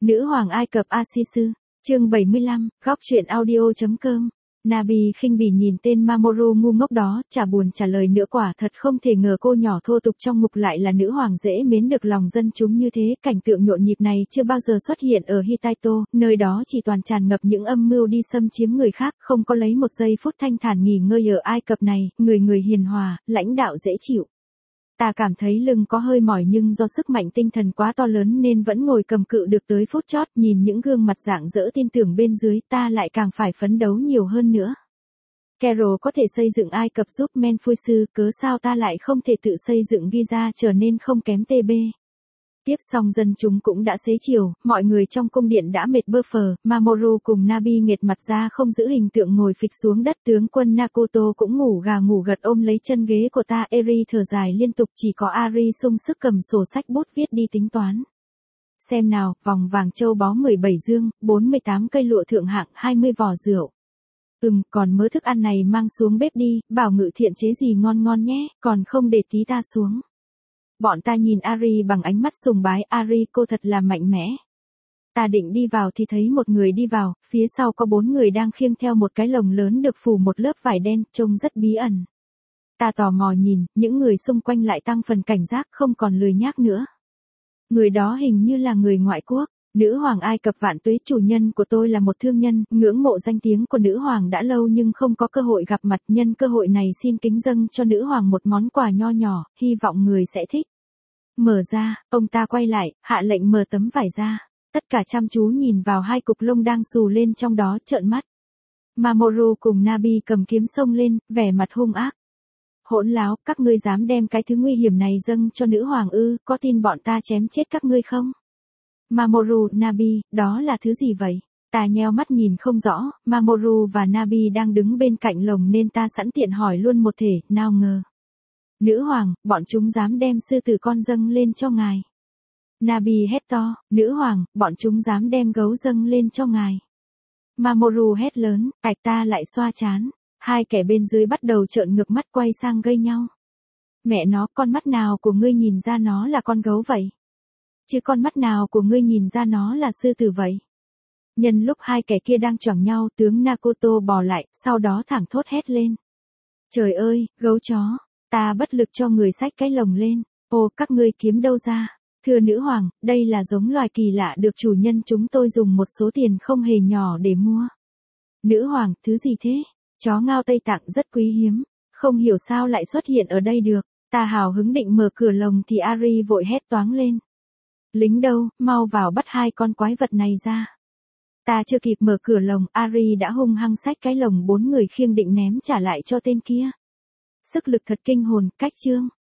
Nữ hoàng Ai Cập Asisu, chương 75, góc truyện audio.com. Nabi khinh bỉ nhìn tên Mamoru ngu ngốc đó, chả buồn trả lời nữa, quả thật không thể ngờ cô nhỏ thô tục trong ngục lại là nữ hoàng dễ mến được lòng dân chúng như thế. Cảnh tượng nhộn nhịp này chưa bao giờ xuất hiện ở Hittite, nơi đó chỉ toàn tràn ngập những âm mưu đi xâm chiếm người khác, không có lấy một giây phút thanh thản nghỉ ngơi ở Ai Cập này, người người hiền hòa, lãnh đạo dễ chịu. Ta cảm thấy lưng có hơi mỏi nhưng do sức mạnh tinh thần quá to lớn nên vẫn ngồi cầm cự được tới phút chót, nhìn những gương mặt rạng rỡ tin tưởng bên dưới ta lại càng phải phấn đấu nhiều hơn nữa. Cairo có thể xây dựng Ai Cập giúp Menfusu, cớ sao ta lại không thể tự xây dựng Giza trở nên không kém TB. Tiếp xong dân chúng cũng đã xế chiều, mọi người trong cung điện đã mệt bơ phờ, Mamoru cùng Nabi nghệt mặt ra không giữ hình tượng ngồi phịch xuống đất, tướng quân Nakoto cũng ngủ gà ngủ gật ôm lấy chân ghế của ta, Eri thở dài liên tục, chỉ có Ari sung sức cầm sổ sách bút viết đi tính toán. Xem nào, vòng vàng châu báu 17 dương, 48 cây lụa thượng hạng, 20 vò rượu. Còn mớ thức ăn này mang xuống bếp đi, bảo Ngự Thiện chế gì ngon ngon nhé, còn không để tí ta xuống. Bọn ta nhìn Ari bằng ánh mắt sùng bái, Ari cô thật là mạnh mẽ. Ta định đi vào thì thấy một người đi vào, phía sau có 4 người đang khiêng theo một cái lồng lớn được phủ một lớp vải đen, trông rất bí ẩn. Ta tò mò nhìn, những người xung quanh lại tăng phần cảnh giác, không còn lười nhác nữa. Người đó hình như là người ngoại quốc. Nữ hoàng Ai Cập vạn tuế, chủ nhân của tôi là một thương nhân, ngưỡng mộ danh tiếng của nữ hoàng đã lâu nhưng không có cơ hội gặp mặt, nhân cơ hội này xin kính dâng cho nữ hoàng một món quà nho nhỏ, hy vọng người sẽ thích. Mở ra, ông ta quay lại, hạ lệnh mở tấm vải ra. Tất cả chăm chú nhìn vào hai cục lông đang xù lên trong đó, trợn mắt. Mamoru cùng Nabi cầm kiếm xông lên, vẻ mặt hung ác. Hỗn láo, các ngươi dám đem cái thứ nguy hiểm này dâng cho nữ hoàng ư, có tin bọn ta chém chết các ngươi không? Mamoru, Nabi, đó là thứ gì vậy? Ta nheo mắt nhìn không rõ, Mamoru và Nabi đang đứng bên cạnh lồng nên ta sẵn tiện hỏi luôn một thể, nào ngờ. Nữ hoàng, bọn chúng dám đem sư tử con dâng lên cho ngài. Nabi hét to, nữ hoàng, bọn chúng dám đem gấu dâng lên cho ngài. Mamoru hét lớn, ạch, ta lại xoa chán. Hai kẻ bên dưới bắt đầu trợn ngược mắt quay sang gây nhau. Mẹ nó, con mắt nào của ngươi nhìn ra nó là con gấu vậy? Chứ con mắt nào của ngươi nhìn ra nó là sư tử vậy? Nhân lúc hai kẻ kia đang choảng nhau, tướng Nakoto bò lại, sau đó thẳng thốt hét lên. Trời ơi, gấu chó! Ta bất lực cho người xách cái lồng lên. Ô, các ngươi kiếm đâu ra? Thưa nữ hoàng, đây là giống loài kỳ lạ được chủ nhân chúng tôi dùng một số tiền không hề nhỏ để mua. Nữ hoàng, thứ gì thế? Chó ngao Tây Tạng rất quý hiếm. Không hiểu sao lại xuất hiện ở đây được. Ta hào hứng định mở cửa lồng thì Ari vội hét toáng lên. Lính đâu, mau vào bắt hai con quái vật này ra. Ta chưa kịp mở cửa lồng, Ari đã hung hăng xách cái lồng 4 người khiêng định ném trả lại cho tên kia. Sức lực thật kinh hồn, cách chương.